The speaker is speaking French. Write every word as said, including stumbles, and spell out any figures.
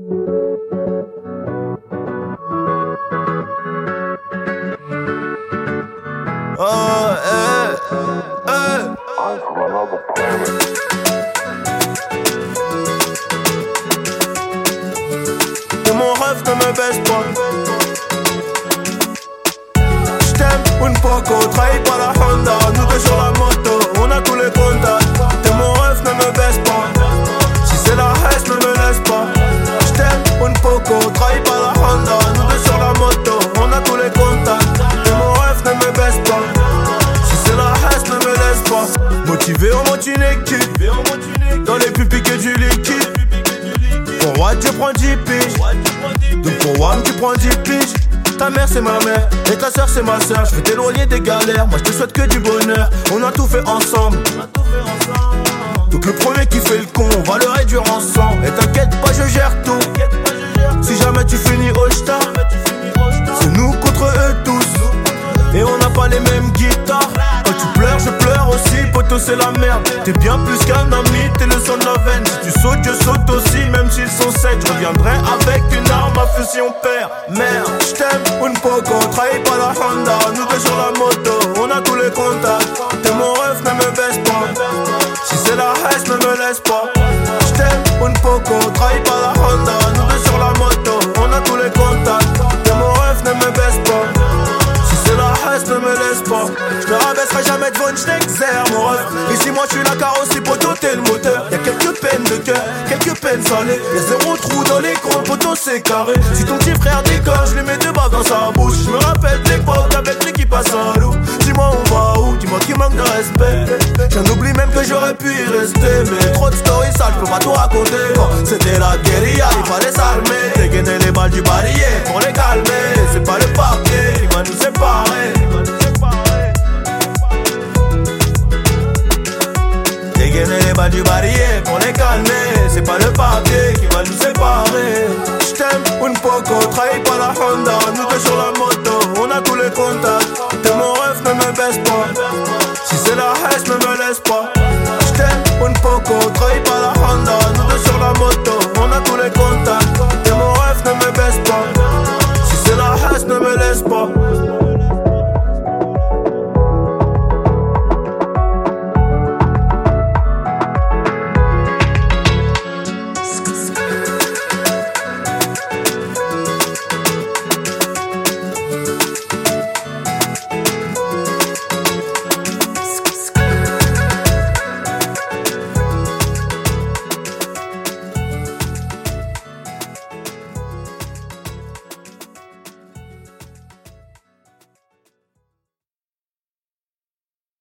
Oh, eh, eh. Et mon rêve ne me baisse pas. J't'aime une poco, trahis par la Honda. Nous deux sur la moto, on a tous les contacts. Et mon rêve ne me baisse pas. Si c'est la haine, ne me laisse pas. J't'aime une poco, trahis par la Honda. Nous deux sur la moto, on a tous les contacts. Et mon rêve ne me baisse pas. Si c'est la haine, ne me laisse pas. Motivé, on monte une équipe. Dans les pupilles que du liquide. Pour Watt tu prends dix piges. Donc pour Wam tu prends dix piges. Ta mère c'est ma mère et ta soeur c'est ma soeur. Je veux t'éloigner des galères, moi je te souhaite que du bonheur. On a tout fait ensemble. Donc le premier qui fait le con, on va le réduire ensemble. Et t'inquiète pas, je gère tout. Si jamais tu finis au star, c'est nous contre eux tous. Et on n'a pas les mêmes guitares. Quand tu pleures, je pleure aussi, poto c'est la merde. T'es bien plus qu'un ami, t'es le sang de la veine. Si tu sautes, je saute aussi, même s'ils sont sept. Je reviendrai avec une arme à feu si on perd. Merde, j't'aime, une poco, trahi par la Honda. Nous deux sur la moto, on a tous les contacts. T'es mon rêve, ne me baisse pas. Si c'est la haine, ne me laisse pas. J't'aime, une poco, trahi par la Honda. Nous deux sur la moto, on a tous les contacts. T'es mon rêve, ne me baisse pas. Ne me laisse pas, je me rabaisserai jamais devant une j't'exerce mon rêve. Ici moi je suis la carrosserie, poteau t'es le moteur. Y'a quelques peines de cœur, quelques peines salées. Y'a zéro trou dans l'écran, poteau c'est carré. Si ton petit frère décolle, je lui mets deux balles dans sa bouche. Je me rappelle l'époque avec l'équipe à Saint-Loup. Dis-moi on va où, dis-moi qui manque de respect. J'en oublie même que j'aurais pu y rester. Mais trop de stories sales, je peux pas tout raconter. Quand c'était la guérilla, il fallait s'armer. Dégainer les balles du barillet pour les calmer. C'est pas le papier qui va nous séparer. Dégainer les balles du barillet pour les calmer. C'est pas le papier qui va nous séparer.